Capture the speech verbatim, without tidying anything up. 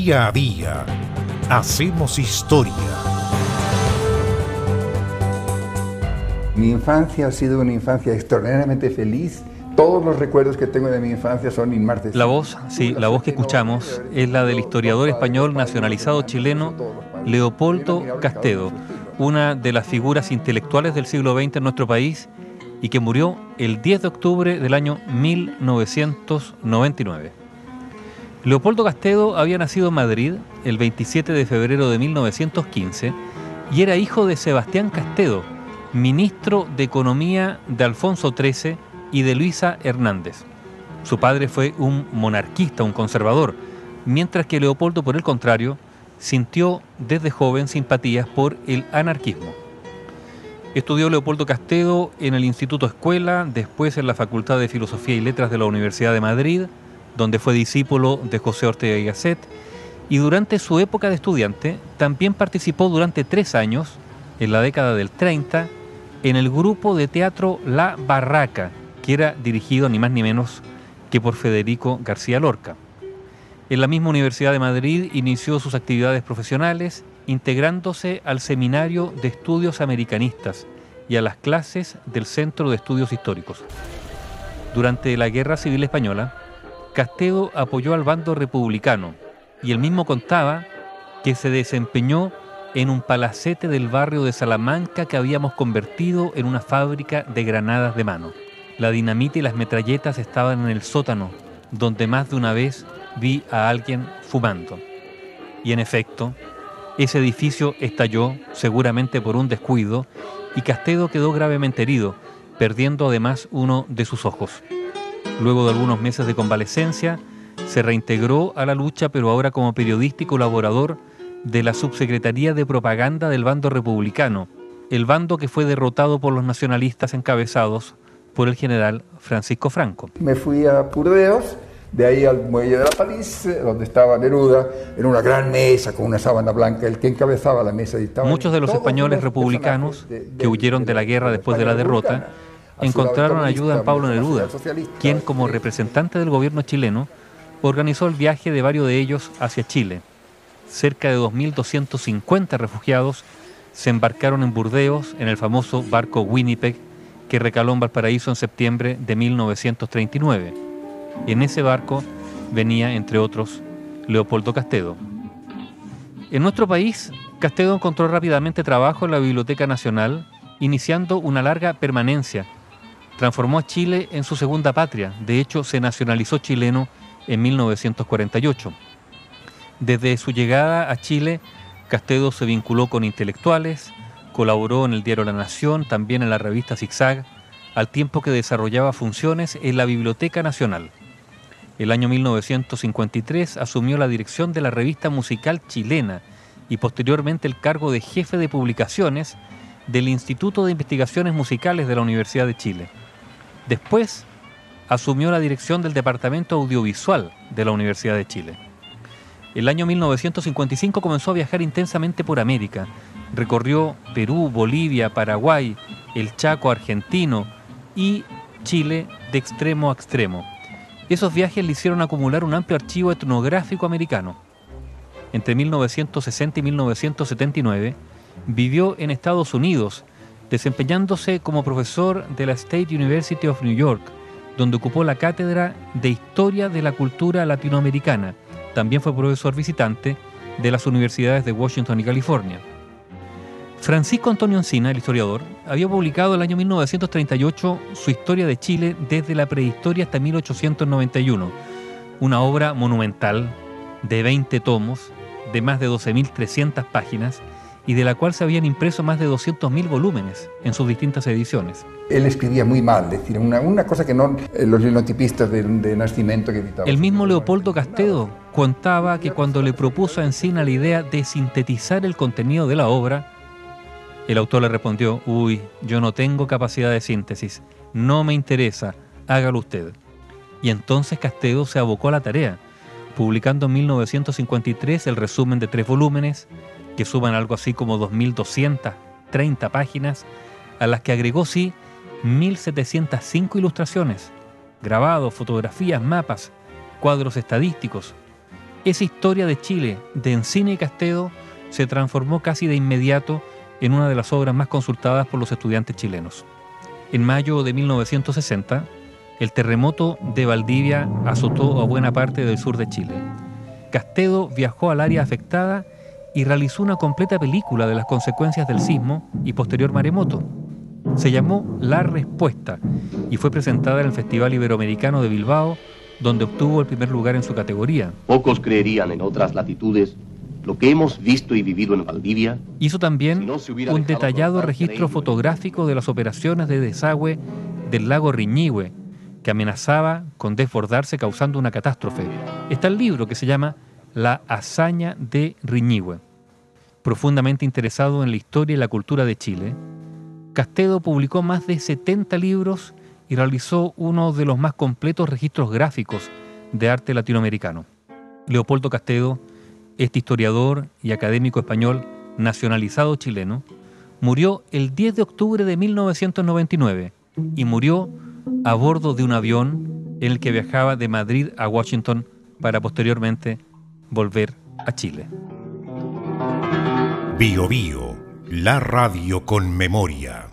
Día a día hacemos historia. Mi infancia ha sido una infancia extraordinariamente feliz. Todos los recuerdos que tengo de mi infancia son inmarcesibles. La voz, sí, la voz que escuchamos es la del historiador español nacionalizado chileno Leopoldo Castedo, una de las figuras intelectuales del siglo veinte en nuestro país y que murió el diez de octubre del año mil novecientos noventa y nueve. Leopoldo Castedo había nacido en Madrid el veintisiete de febrero de mil novecientos quince y era hijo de Sebastián Castedo, ministro de Economía de Alfonso trece y de Luisa Hernández. Su padre fue un monarquista, un conservador, mientras que Leopoldo, por el contrario, sintió desde joven simpatías por el anarquismo. Estudió Leopoldo Castedo en el Instituto Escuela, después en la Facultad de Filosofía y Letras de la Universidad de Madrid, donde fue discípulo de José Ortega y Gasset, y durante su época de estudiante también participó durante tres años, en la década del treinta, en el grupo de teatro La Barraca, que era dirigido ni más ni menos que por Federico García Lorca. En la misma Universidad de Madrid inició sus actividades profesionales, integrándose al Seminario de Estudios Americanistas y a las clases del Centro de Estudios Históricos. Durante la Guerra Civil Española, Castedo apoyó al bando republicano y él mismo contaba que se desempeñó en un palacete del barrio de Salamanca que habíamos convertido en una fábrica de granadas de mano. La dinamita y las metralletas estaban en el sótano, donde más de una vez vi a alguien fumando. Y en efecto, ese edificio estalló, seguramente por un descuido, y Castedo quedó gravemente herido, perdiendo además uno de sus ojos. Luego de algunos meses de convalecencia, se reintegró a la lucha, pero ahora como periodista y colaborador de la Subsecretaría de Propaganda del bando republicano, el bando que fue derrotado por los nacionalistas encabezados por el general Francisco Franco. Me fui a Burdeos, de ahí al muelle de la Palisse, donde estaba Neruda, en una gran mesa con una sábana blanca, el que encabezaba la mesa dictaba. Muchos de los españoles republicanos de, de, que huyeron de la guerra de después de la derrota encontraron ayuda en Pablo Neruda, quien como representante del gobierno chileno organizó el viaje de varios de ellos hacia Chile. Cerca de dos mil doscientos cincuenta refugiados se embarcaron en Burdeos en el famoso barco Winnipeg, que recaló en Valparaíso en septiembre de mil novecientos treinta y nueve. En ese barco venía, entre otros, Leopoldo Castedo. En nuestro país, Castedo encontró rápidamente trabajo en la Biblioteca Nacional, iniciando una larga permanencia. Transformó a Chile en su segunda patria. De hecho, se nacionalizó chileno en mil novecientos cuarenta y ocho. Desde su llegada a Chile, Castedo se vinculó con intelectuales, colaboró en el diario La Nación, también en la revista Zigzag, al tiempo que desarrollaba funciones en la Biblioteca Nacional. El año mil novecientos cincuenta y tres asumió la dirección de la revista musical chilena y posteriormente el cargo de jefe de publicaciones del Instituto de Investigaciones Musicales de la Universidad de Chile. Después asumió la dirección del Departamento Audiovisual de la Universidad de Chile. El año mil novecientos cincuenta y cinco comenzó a viajar intensamente por América. Recorrió Perú, Bolivia, Paraguay, el Chaco argentino y Chile de extremo a extremo. Esos viajes le hicieron acumular un amplio archivo etnográfico americano. Entre mil novecientos sesenta y mil novecientos setenta y nueve vivió en Estados Unidos, desempeñándose como profesor de la State University of New York, donde ocupó la cátedra de Historia de la Cultura Latinoamericana. También fue profesor visitante de las universidades de Washington y California. Francisco Antonio Encina, el historiador, había publicado en el año mil novecientos treinta y ocho su Historia de Chile desde la prehistoria hasta mil ochocientos noventa y uno, una obra monumental de veinte tomos, de más de doce mil trescientas páginas, y de la cual se habían impreso más de doscientos mil volúmenes en sus distintas ediciones. Él escribía muy mal, es decir, una, una cosa que no eh, los linotipistas de, de Nascimento que editaban. El mismo Leopoldo Castedo contaba que cuando le propuso a Encina la idea de sintetizar el contenido de la obra, el autor le respondió: uy, yo no tengo capacidad de síntesis, no me interesa, hágalo usted. Y entonces Castedo se abocó a la tarea, publicando en mil novecientos cincuenta y tres el resumen de tres volúmenes, que suman algo así como dos mil doscientas treinta páginas, a las que agregó, sí, mil setecientas cinco ilustraciones, grabados, fotografías, mapas, cuadros estadísticos. esa historia de Chile, de Encina y Castedo, se transformó casi de inmediato en una de las obras más consultadas por los estudiantes chilenos. En mayo de mil novecientos sesenta, el terremoto de Valdivia azotó a buena parte del sur de Chile. Castedo viajó al área afectada y realizó una completa película de las consecuencias del sismo y posterior maremoto. Se llamó La Respuesta y fue presentada en el Festival Iberoamericano de Bilbao, donde obtuvo el primer lugar en su categoría. Pocos creerían en otras latitudes lo que hemos visto y vivido en Valdivia. Hizo también un detallado registro fotográfico de las operaciones de desagüe del lago Riñihue, que amenazaba con desbordarse causando una catástrofe. Está el libro que se llama La hazaña de Riñihue. Profundamente interesado en la historia y la cultura de Chile, Castedo publicó más de setenta libros y realizó uno de los más completos registros gráficos de arte latinoamericano. Leopoldo Castedo, este historiador y académico español nacionalizado chileno, murió el diez de octubre de mil novecientos noventa y nueve y murió a bordo de un avión en el que viajaba de Madrid a Washington para posteriormente volver a Chile. Bio Bio, la radio con memoria.